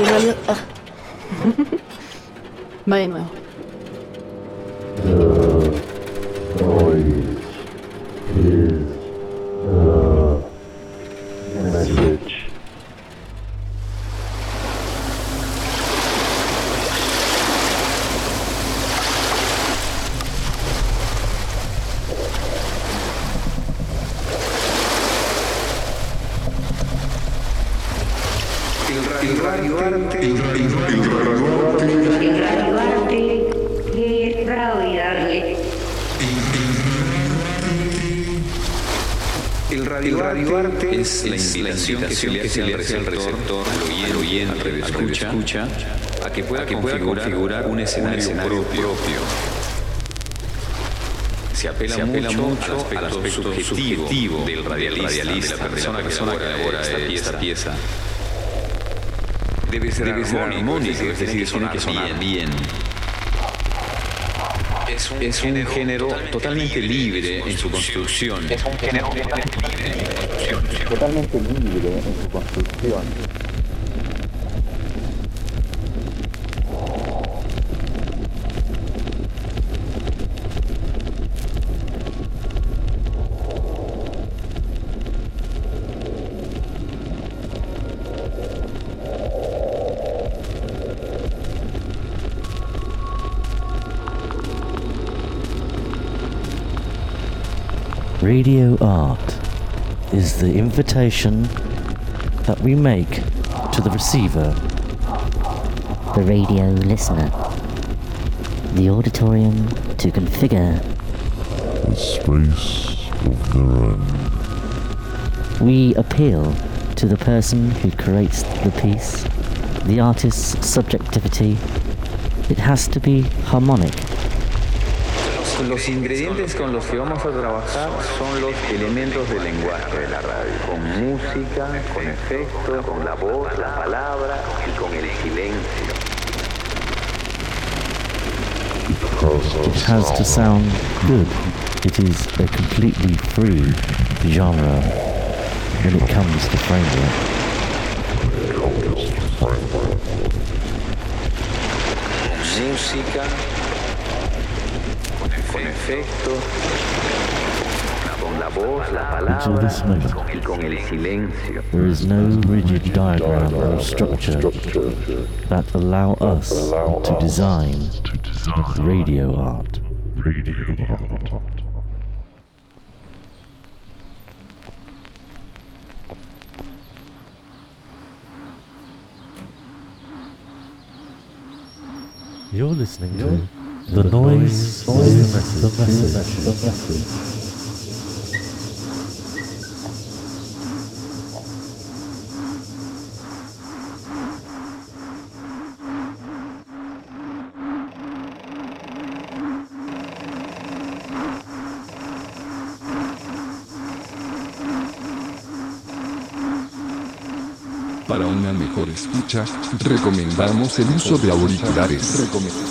en realidad... Va de nuevo. El radioarte es la invitación que se le hace al receptor, al oyente, al escucha, a que pueda configurar un escenario propio. Se apela mucho al aspecto subjetivo del radialista, de la persona que elabora esta pieza. Debe ser armónico, es decir, tiene que sonar bien. Es un género totalmente libre en su construcción. Totalmente libre en su construcción. Radio art is the invitation that we make to the receiver, the radio listener, the auditorium to configure a space of their own. We appeal to the person who creates the piece, the artist's subjectivity. It has to be harmonic. Los ingredientes con los que vamos a trabajar son los elementos del lenguaje de la radio, con música, con efectos, con la voz, la palabra y con el silencio. It has to sound good. It is a completely free genre when it comes to framework. Música, con efectos, con la voz, la palabra y con el silencio. There is no rigid diagram or structure that allow us to design radio art. You're listening to The Noise is the Message. Para una mejor escucha, recomendamos el uso de auriculares.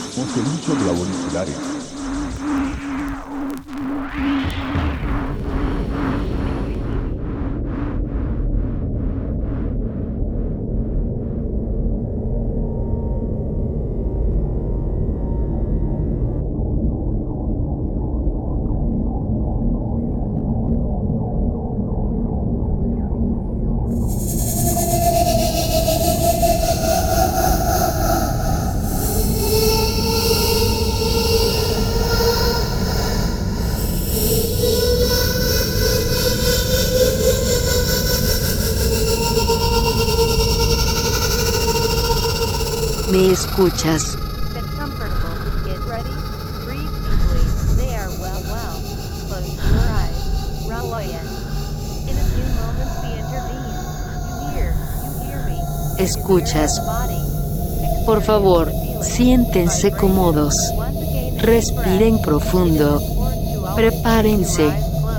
¿Me escuchas? Get comfortable. Get ready. Breathe deeply. There, well. Close your eyes. Relax. In a few moments we intervene. You hear me. ¿Escuchas? Por favor, siéntense cómodos. Respiren profundo. Prepárense.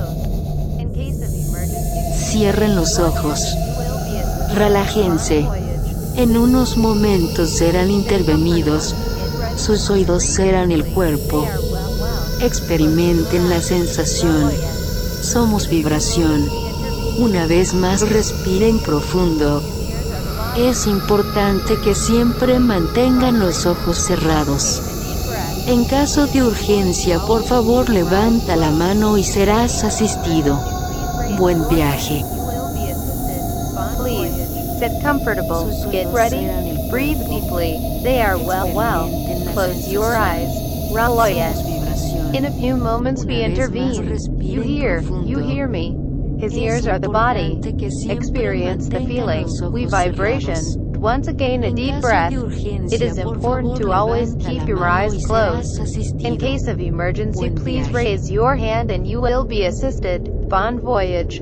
Cierren los ojos. Relájense. En unos momentos serán intervenidos. Sus oídos serán el cuerpo. Experimenten la sensación. Somos vibración. Una vez más respiren profundo. Es importante que siempre mantengan los ojos cerrados. En caso de urgencia, por favor levanta la mano y serás asistido. Buen viaje. Please, sit comfortable, get ready, breathe deeply, they are well. Close your eyes, Raloya. In a few moments we intervene. You hear me. His ears are the body. Experience the feeling, we vibration. Once again a deep breath. It is important to always keep your eyes closed. In case of emergency, please raise your hand and you will be assisted. Bon voyage.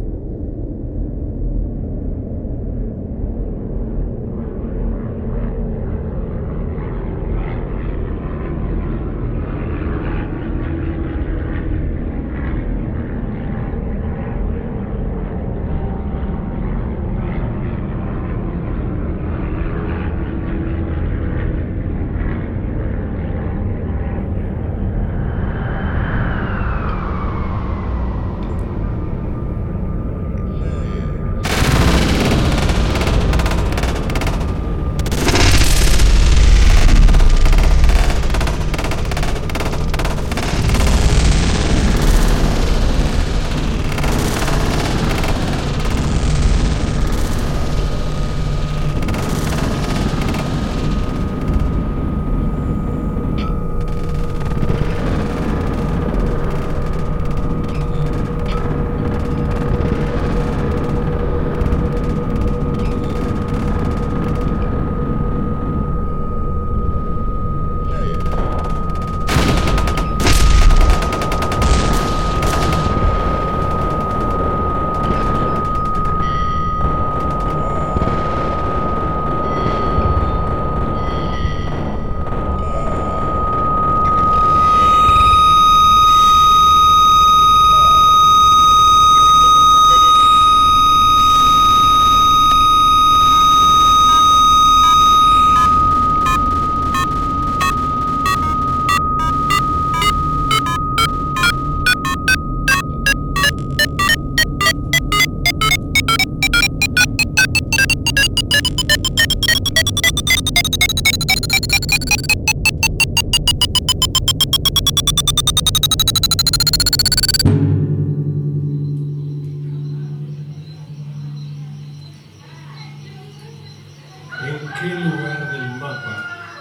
¿En qué lugar del mapa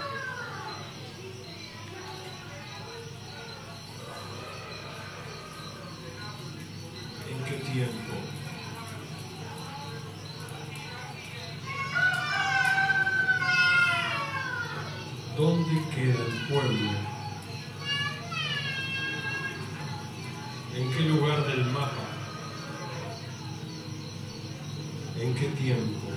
en qué tiempo dónde queda el pueblo? ¿En qué lugar del mapa? ¿En qué tiempo?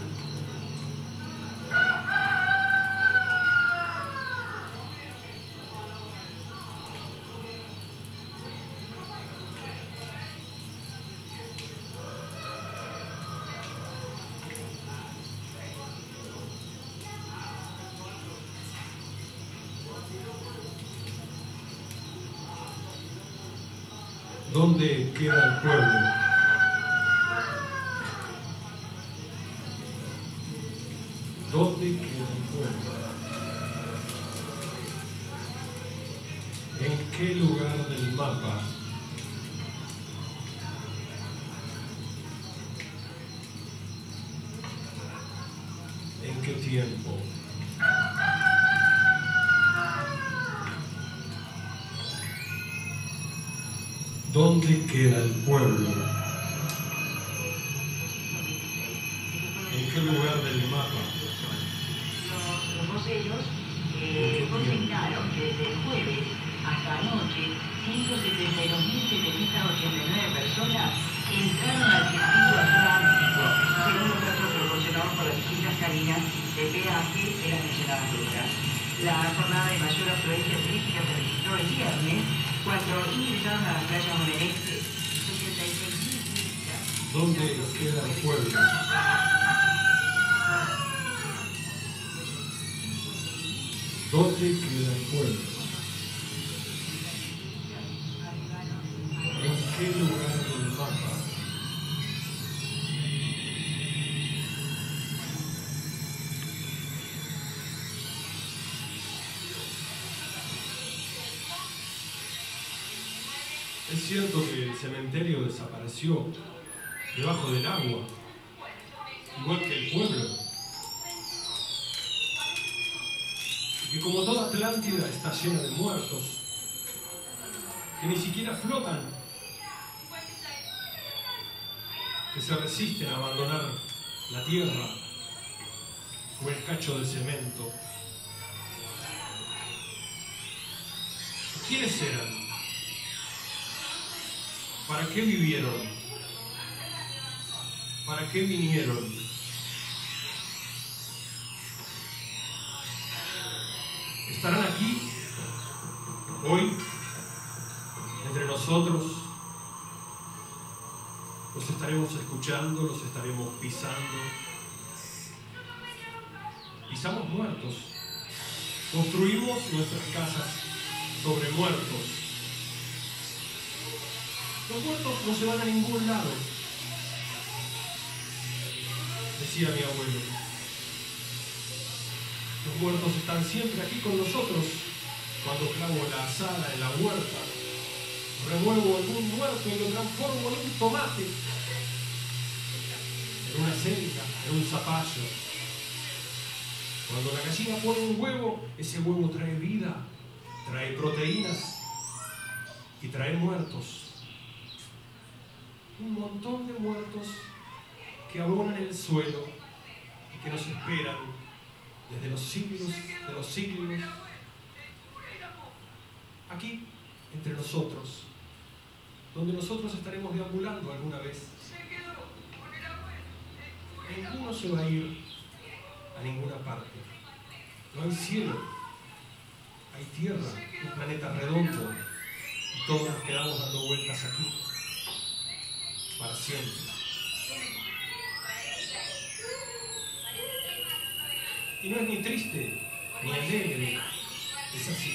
¿Dónde queda el pueblo? ¿Dónde queda el pueblo? ¿En qué lugar del mapa? ¿En qué tiempo? ¿Dónde queda el pueblo? ¿En qué lugar del mapa? Los voceros consignaron que desde el jueves hasta anoche 172.789 personas entraron al circuito atlántico, según los datos proporcionados por las distintas cabinas de peaje de las mencionadas rutas. La jornada de mayor afluencia turística se registró el viernes, cuando ingresaron a la playa Moreneste 66.000 turistas. ¿Dónde queda el pueblo? ¿Dónde queda el pueblo? ¿En qué lugar del mapa? Es cierto que el cementerio desapareció debajo del agua, igual que el pueblo. Y que como toda Atlántida está llena de muertos, que ni siquiera flotan, que se resisten a abandonar la tierra o el cacho de cemento. ¿Quiénes eran? ¿Para qué vivieron? ¿Para qué vinieron? ¿Estarán aquí, hoy, entre nosotros? Los estaremos escuchando, los estaremos pisando. Pisamos muertos. Construimos nuestras casas sobre muertos. Los muertos no se van a ningún lado, decía mi abuelo. Los muertos están siempre aquí con nosotros. Cuando clavo la asada en la huerta, remuevo algún muerto y lo transformo en un tomate, en una celda, en un zapallo. Cuando la gallina pone un huevo, ese huevo trae vida, trae proteínas y trae muertos. Un montón de muertos que abonan el suelo y que nos esperan desde los siglos de los siglos, aquí, entre nosotros, donde nosotros estaremos deambulando alguna vez. Ninguno se va a ir a ninguna parte. No hay cielo, hay tierra, un planeta redondo, y todos nos quedamos dando vueltas aquí, para siempre. Y no es ni triste, ni alegre, es así.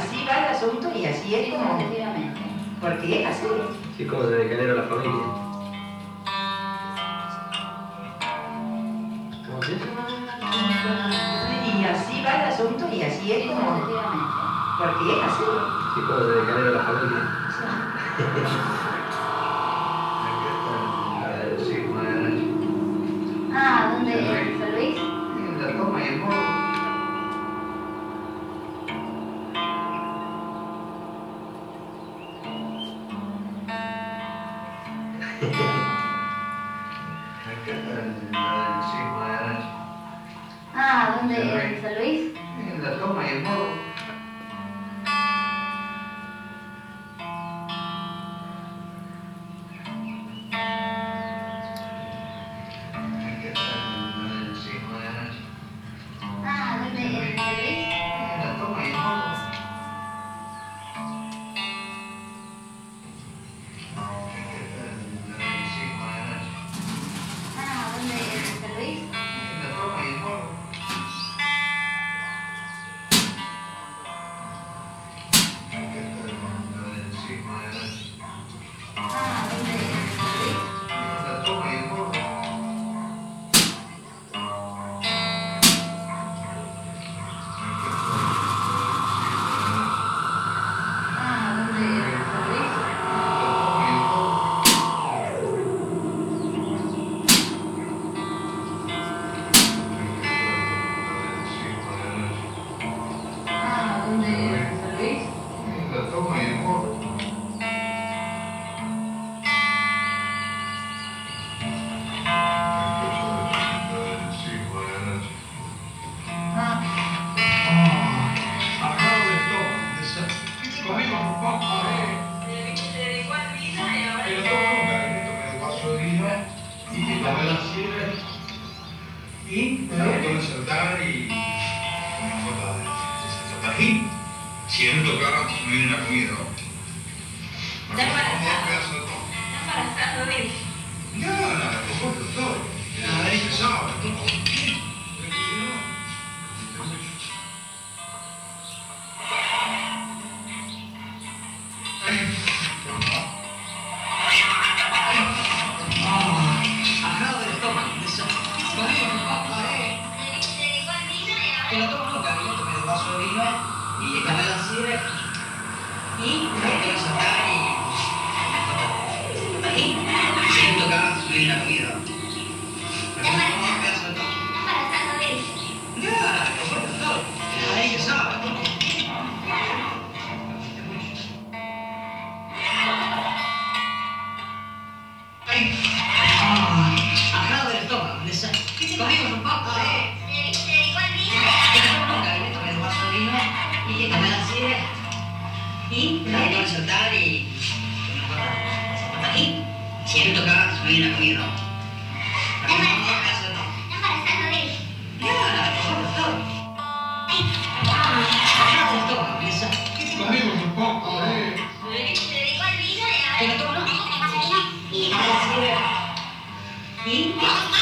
así va el asunto y así es como... Porque es así. Sí, como se degenera la familia. ¿Cómo se llama? Y así va el asunto y así es como... Porque es así. Sí, como se degenera la familia. Ah, ¿dónde es? ¿San Luis? La toma y el modo. Ah, ¿dónde es? ¿San Luis? La toma y el modo. Ah, ¿dónde es? ¿San Luis? La toma y el modo. Ah, ¿dónde es? ¿San Luis? La toma y el modo. Ah, ¿dónde es? ¿San Luis? La toma y el modo. Ah, ¿dónde es? ¿San Luis? Ah, ¿dónde es? ¿San Luis? La toma y el modo. Comimos un poco pero todo nunca, me vaso de vino y tomé la sirve y me voy a sentar y una gota de tajín. Siento que ahora me viene la comida. Está embarazado. Ya, por doctor. La nariz pesada, todo. Ajado del estómago. Comimos un poco, que no tomo nunca, yo tomé un vaso de vino y tomé la sirve y me voy a sentar y siento que ahora subí la comida. Me como un pedazo de todo. Ya, por doctor. La nariz pesada, todo. Ajado del estómago. Comimos un poco, que no tomo nunca, yo tomé un vaso de vino y tomé la sirve y me voy a sentar y siento que ahora subí la comida. Me como un pedazo de todo. Ya, por doctor. Ajado del estómago. Comimos un poco, que no tomo nunca. Y tomé la sirve y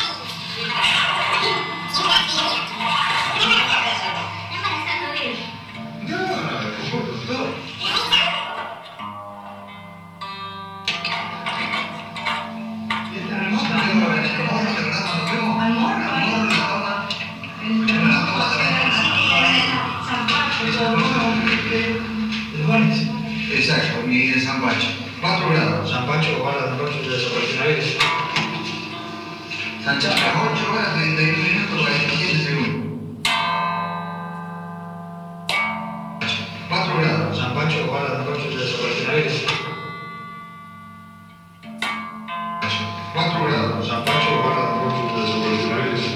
exacto, mi San Pacho. 4 grados. San Pacho, guarda San Pacho de Soportinavires. San Chaplas, 8 horas, 31 minutos, 47 segundos. 4 grados. San Pacho, guarda San Pacho de Soportinavires. 4 grados. San Pacho, guarda San Pacho de Soportinavires.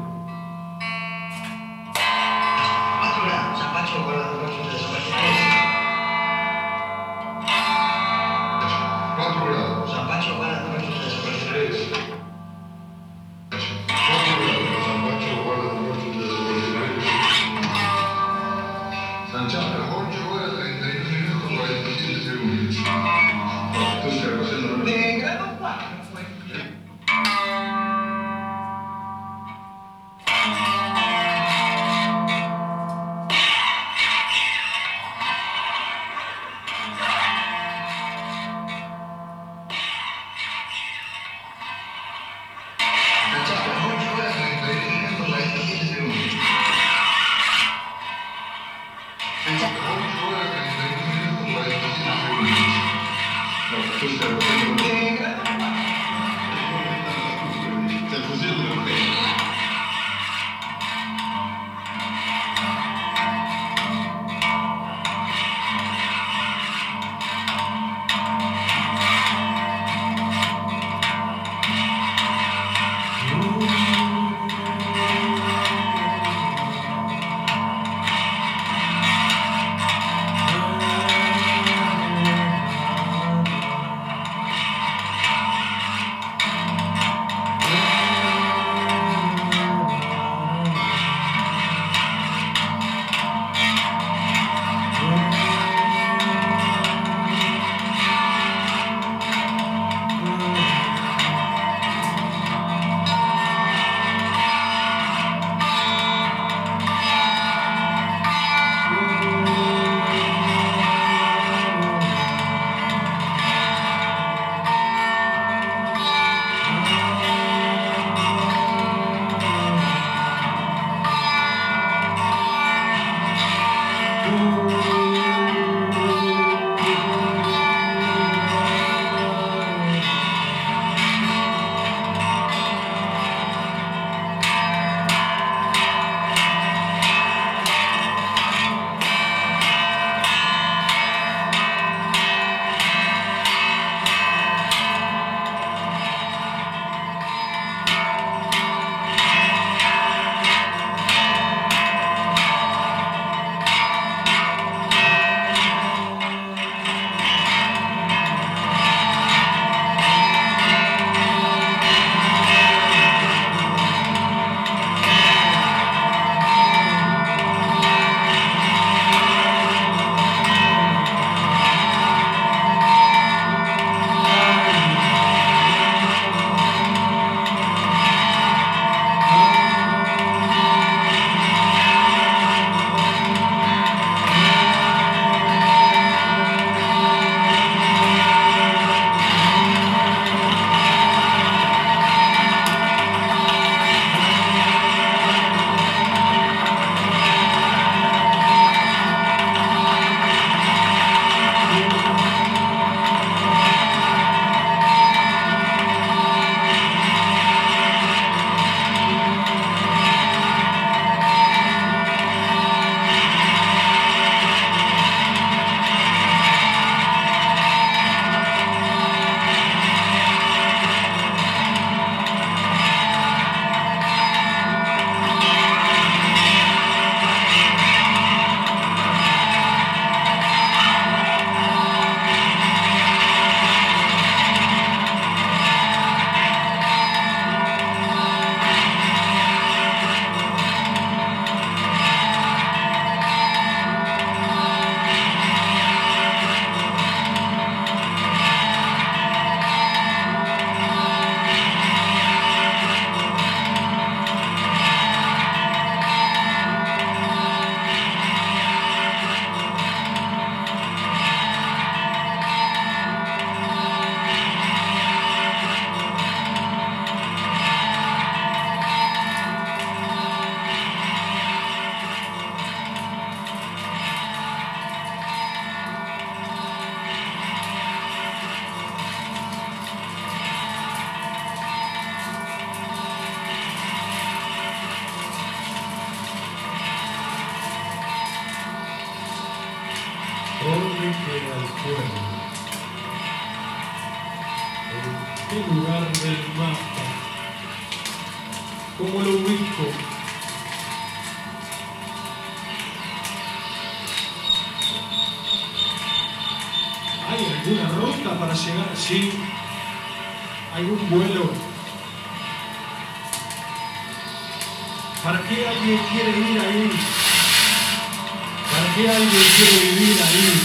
4 grados. San Pacho, guarda San Pacho de Soportinavires. 4 grados. San Pacho, guarda San Pacho de Soportinavires. 4 grados. San Pacho, guarda San Pacho de Soportinavires. San Chaplas, 8 horas, 31 minutos, 47 queda el pueblo? ¿En qué lugar del mapa? ¿Cómo lo ubico? ¿Hay alguna ruta para llegar allí? ¿Algún vuelo? ¿Para qué alguien quiere ir ahí? ¿Para qué alguien quiere vivir ahí?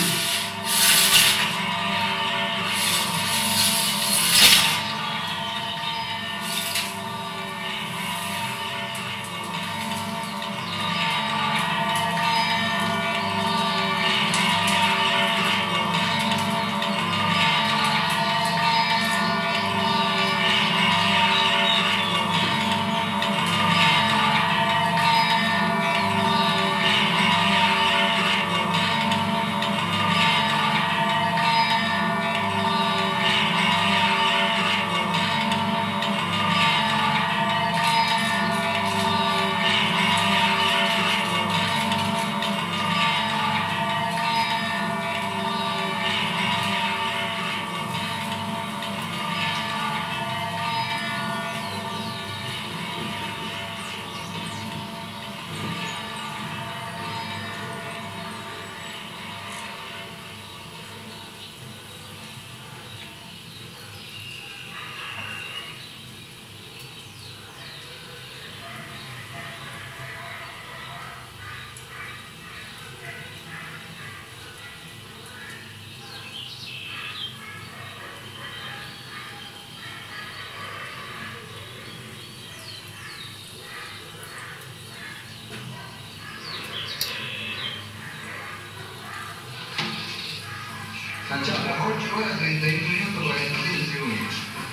Las 8 horas 31 minutos 46 segundos.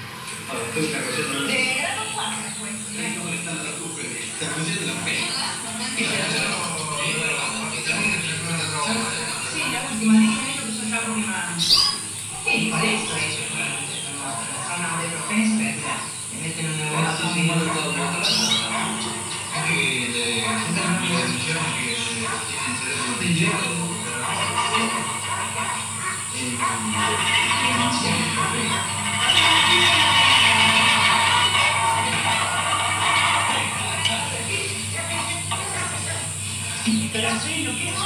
De grado 4, pues. ¿Cómo están las azúcares? Está haciendo la pena. Sí, la última, dijo que son la última. Sí, por eso ellos la zona de Provenza, se meten en una pero así lo que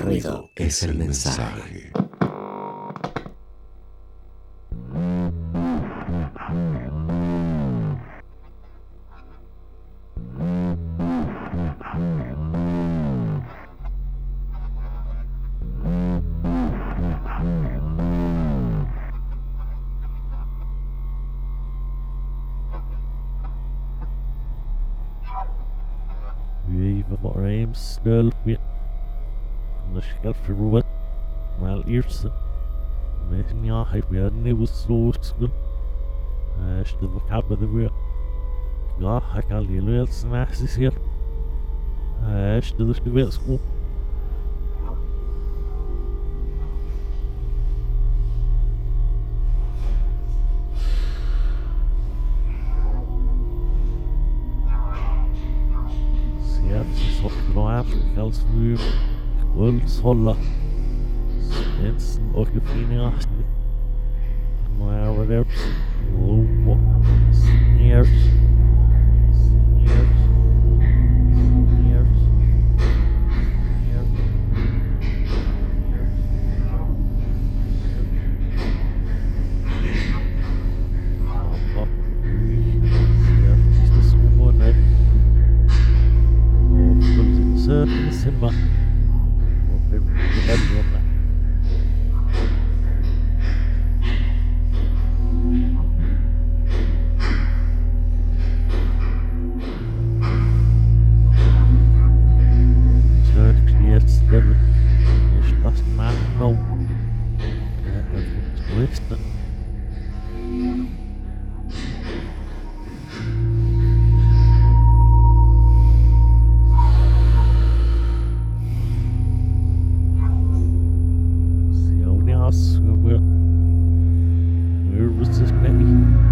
ruido es el mensaje. Snel weer de scherfroet maar eerst met ja hij weer nieuwe soort is de hebben de weer ja hij kan die leert snaaks is hier is de weer school als vuur, wolfsholla, spitsen och fina maar er sneers, Simba. Where was this penny?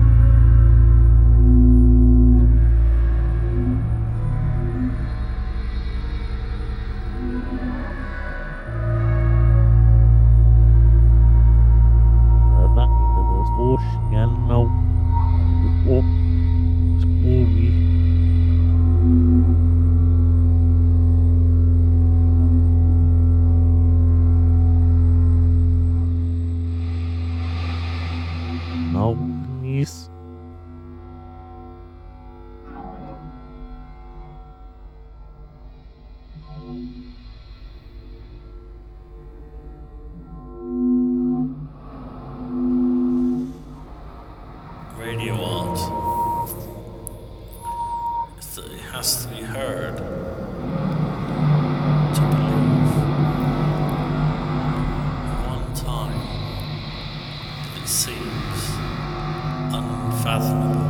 Radio art. It has to be heard to believe. One time it seems unfathomable.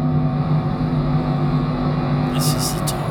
This is the time.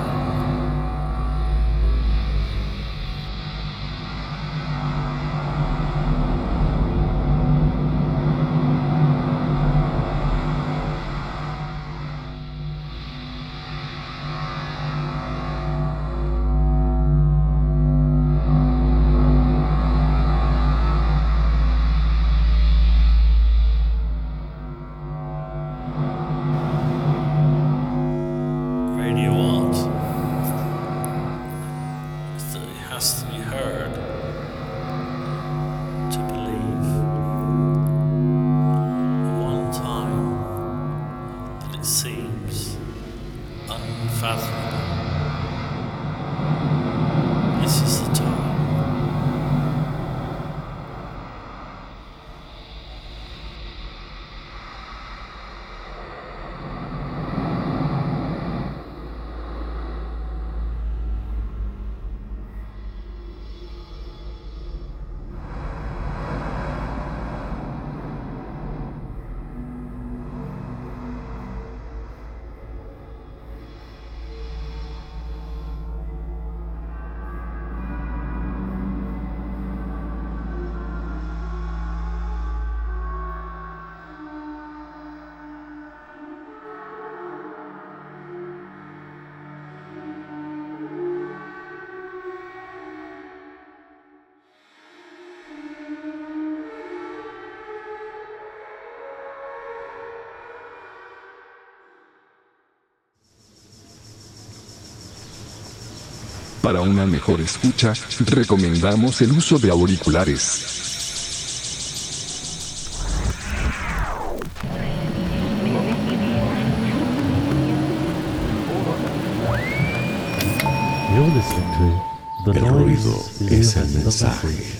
Para una mejor escucha, recomendamos el uso de auriculares. You're listening to The El Noise ruido es el mensaje.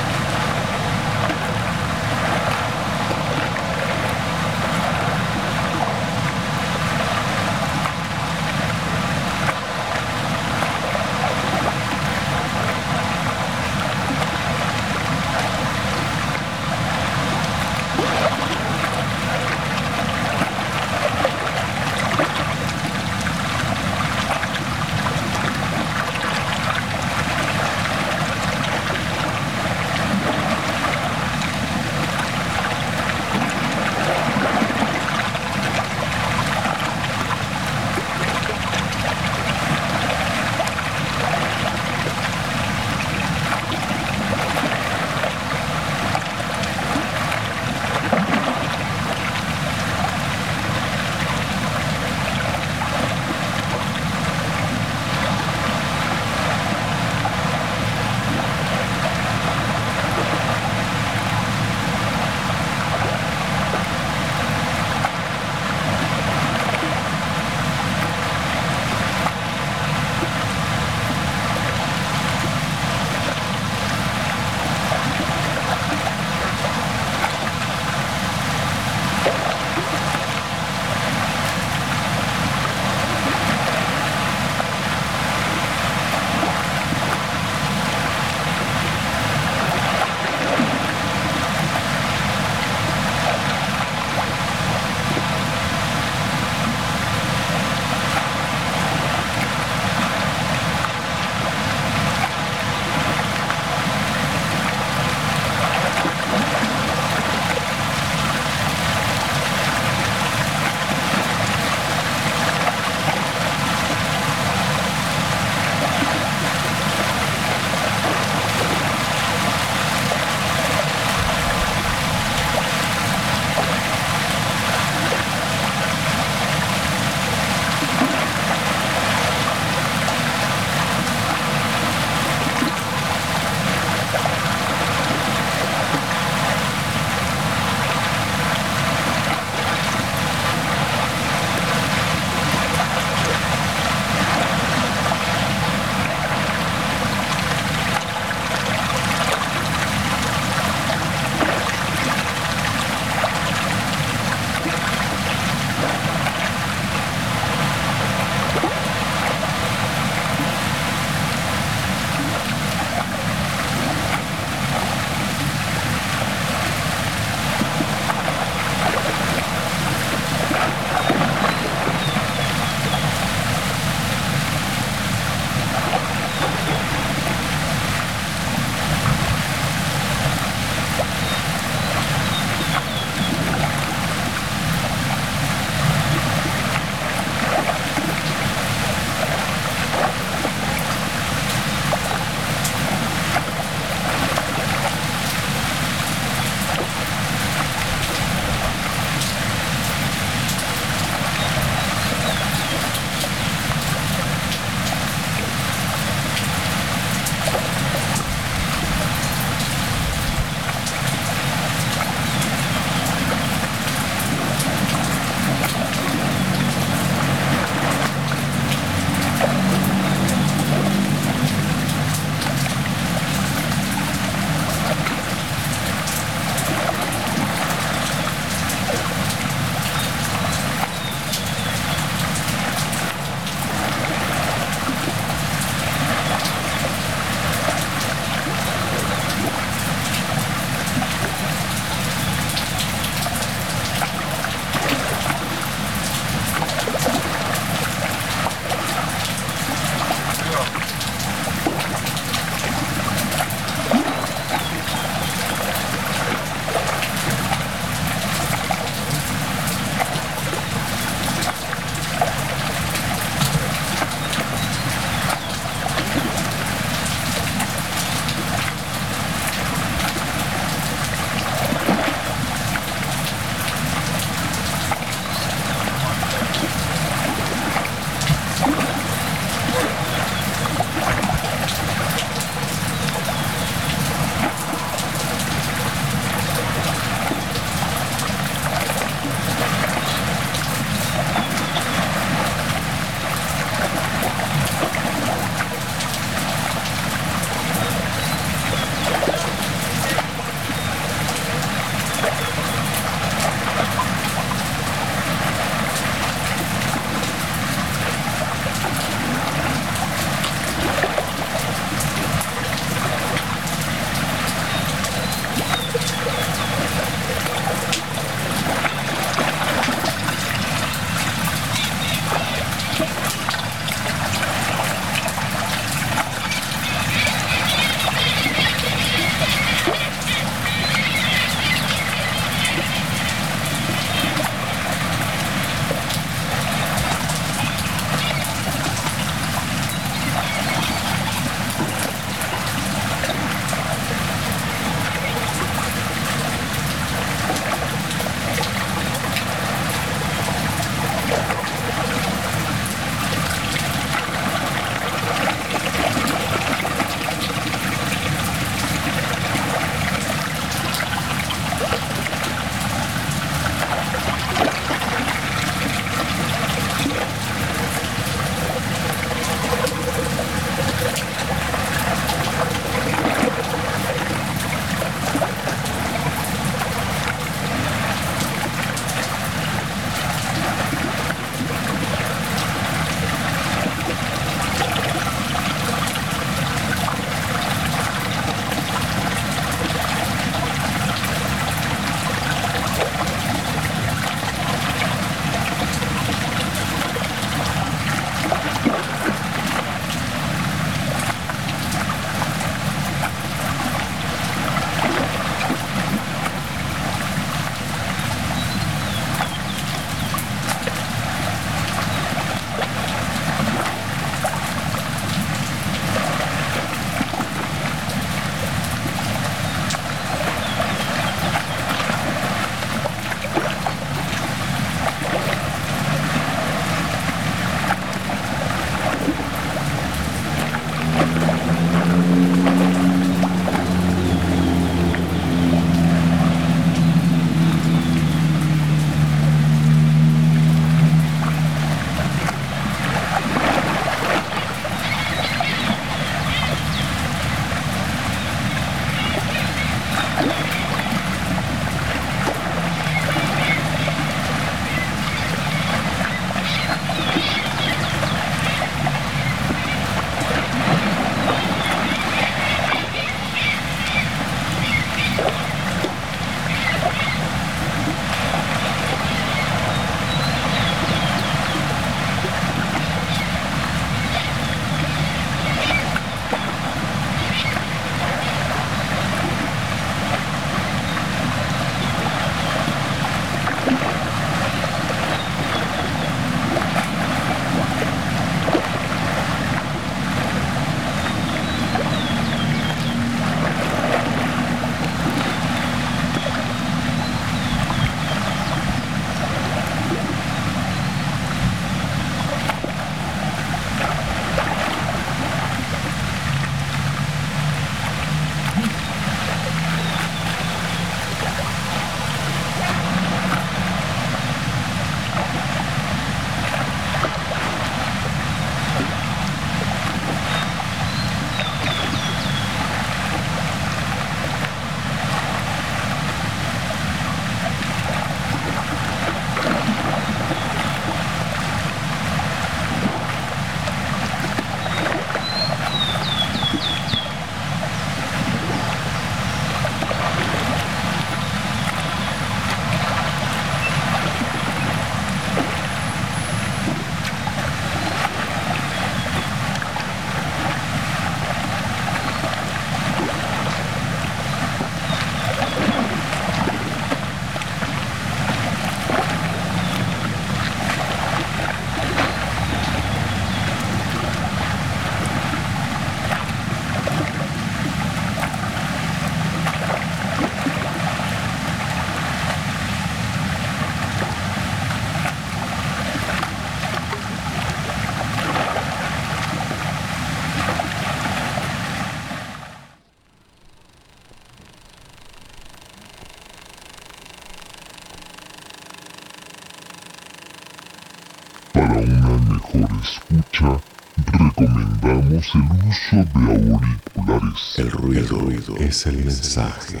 escucha, recomendamos el uso de auriculares. El ruido es el mensaje.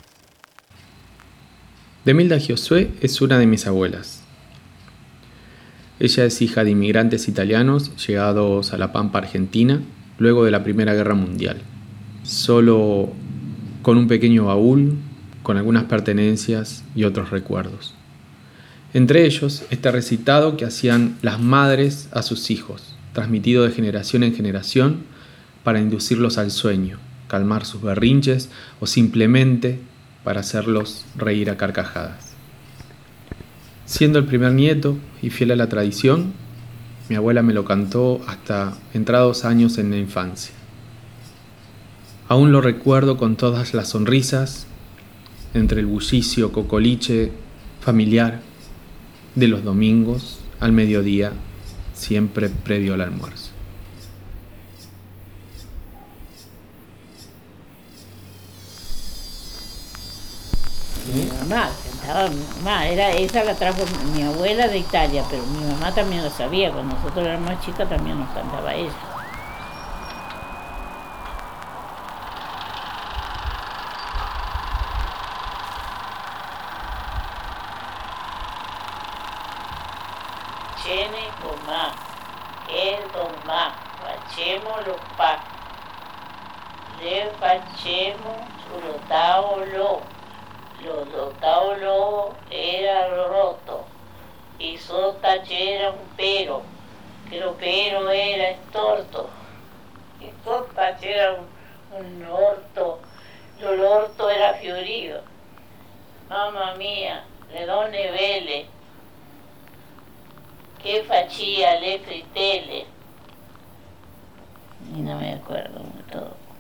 Demilda Giosué es una de mis abuelas. Ella es hija de inmigrantes italianos llegados a La Pampa, Argentina, luego de la Primera Guerra Mundial. Solo con un pequeño baúl, con algunas pertenencias y otros recuerdos. Entre ellos, este recitado que hacían las madres a sus hijos, transmitido de generación en generación para inducirlos al sueño, calmar sus berrinches o simplemente para hacerlos reír a carcajadas. Siendo el primer nieto y fiel a la tradición, mi abuela me lo cantó hasta entrados años en la infancia. Aún lo recuerdo con todas las sonrisas, entre el bullicio cocoliche familiar de los domingos al mediodía, siempre previo al almuerzo. Mi mamá cantaba, esa la trajo mi abuela de Italia, pero mi mamá también lo sabía, cuando nosotros éramos chicas también nos cantaba ella. Cene comà, che domà, facciamolo pa, le facciamo sullo tavolo. Lo tavolo era roto y sota c'era un pero, che lo pero era estorto, y sota c'era un orto, l'orto era fiorito. Mamma mia, le donne belle, che faccia le fritelle. Y no me acuerdo de todo.